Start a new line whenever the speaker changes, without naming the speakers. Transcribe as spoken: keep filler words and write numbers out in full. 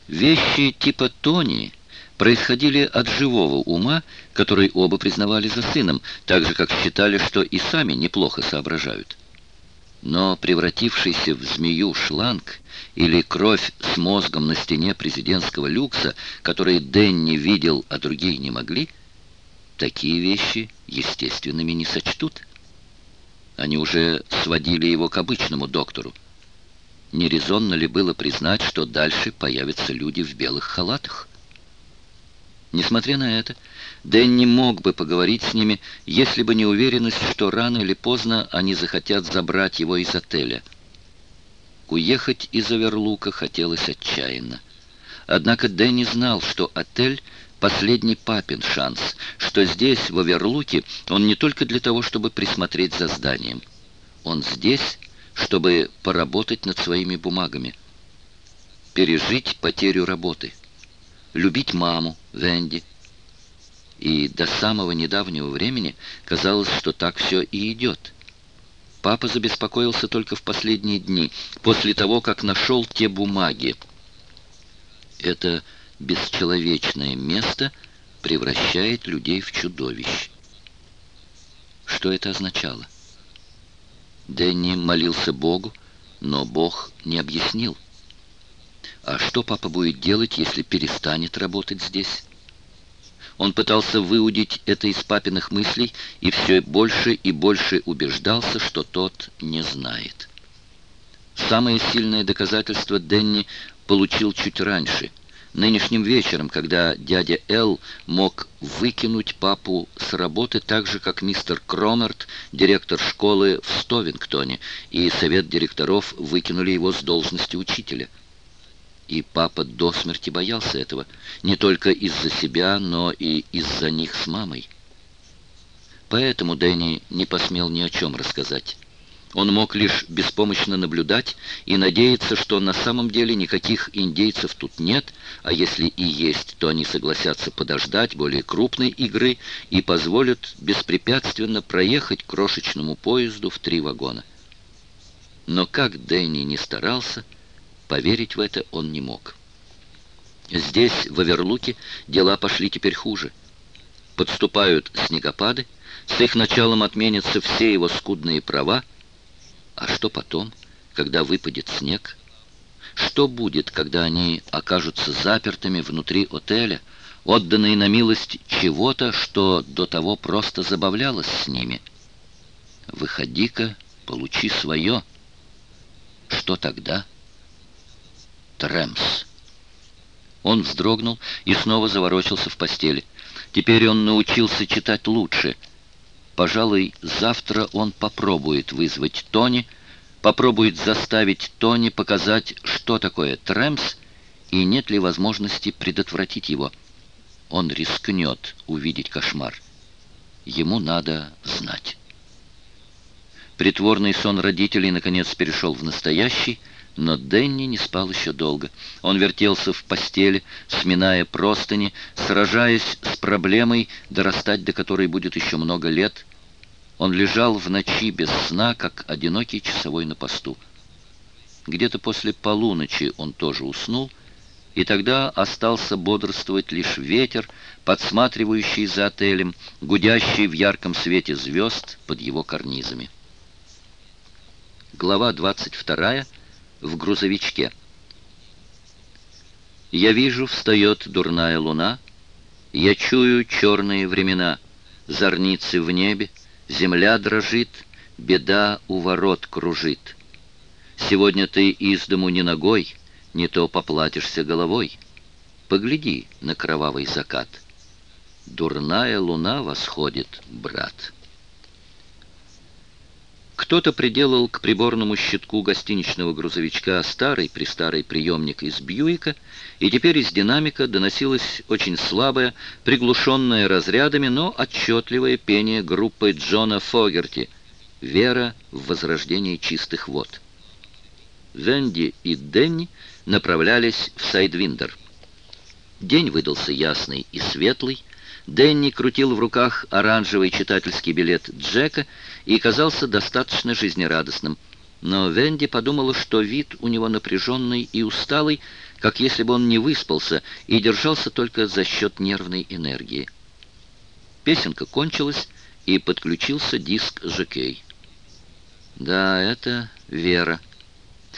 Вещи типа Тони происходили от живого ума, который оба признавали за сыном, так же, как считали, что и сами неплохо соображают. Но превратившийся в змею шланг или кровь с мозгом на стене президентского люкса, которые Дэнни видел, а другие не могли, такие вещи естественными не сочтут. Они уже сводили его к обычному доктору. Не резонно ли было признать, что дальше появятся люди в белых халатах? Несмотря на это, Дэнни мог бы поговорить с ними, если бы не уверенность, что рано или поздно они захотят забрать его из отеля. Уехать из Оверлука хотелось отчаянно. Однако Дэнни знал, что отель — последний папин шанс, что здесь, в Оверлуке, он не только для того, чтобы присмотреть за зданием. Он здесь, чтобы поработать над своими бумагами, пережить потерю работы, любить маму, Венди. И до самого недавнего времени казалось, что так все и идет. Папа забеспокоился только в последние дни, после того, как нашел те бумаги. Это бесчеловечное место превращает людей в чудовищ. Что это означало? Дэнни молился Богу, но Бог не объяснил. А что папа будет делать, если перестанет работать здесь? Он пытался выудить это из папиных мыслей и все больше и больше убеждался, что тот не знает. Самое сильное доказательство Дэнни получил чуть раньше, нынешним вечером, когда дядя Эл мог выкинуть папу с работы так же, как мистер Кромерт, директор школы в Стовингтоне, и совет директоров выкинули его с должности учителя. И папа до смерти боялся этого, не только из-за себя, но и из-за них с мамой. Поэтому Дэнни не посмел ни о чем рассказать. Он мог лишь беспомощно наблюдать и надеяться, что на самом деле никаких индейцев тут нет, а если и есть, то они согласятся подождать более крупной игры и позволят беспрепятственно проехать крошечному поезду в три вагона. Но как Дэнни не старался, поверить в это он не мог. Здесь, в Оверлуке, дела пошли теперь хуже. Подступают снегопады, с их началом отменятся все его скудные права. А что потом, когда выпадет снег? Что будет, когда они окажутся запертыми внутри отеля, отданные на милость чего-то, что до того просто забавлялось с ними? Выходи-ка, получи свое. Что тогда? Трэмс. Он вздрогнул и снова заворочился в постели. Теперь он научился читать лучше. Пожалуй, завтра он попробует вызвать Тони, попробует заставить Тони показать, что такое Трэмс, и нет ли возможности предотвратить его. Он рискнет увидеть кошмар. Ему надо знать. Притворный сон родителей наконец перешел в настоящий, но Дэнни не спал еще долго. Он вертелся в постели, сминая простыни, сражаясь с проблемой, дорастать до которой будет еще много лет. Он лежал в ночи без сна, как одинокий часовой на посту. Где-то после полуночи он тоже уснул, и тогда остался бодрствовать лишь ветер, подсматривающий за отелем, гудящий в ярком свете звезд под его карнизами. Глава двадцать вторая. В грузовичке. Я вижу, встает дурная луна, я чую черные времена, зорницы в небе, земля дрожит, беда у ворот кружит. Сегодня ты из дому не ногой, не то поплатишься головой. Погляди на кровавый закат. Дурная луна восходит, брат. Кто-то приделал к приборному щитку гостиничного грузовичка старый-престарый приемник из Бьюика, и теперь из динамика доносилось очень слабое, приглушенное разрядами, но отчетливое пение группы Джона Фогерти «Вера в возрождение чистых вод». Венди и Дэнни направлялись в Сайдвиндер. День выдался ясный и светлый. Дэнни крутил в руках оранжевый читательский билет Джека и казался достаточно жизнерадостным. Но Венди подумала, что вид у него напряженный и усталый, как если бы он не выспался и держался только за счет нервной энергии. Песенка кончилась, и подключился диск «Жокей». Да, это Вера.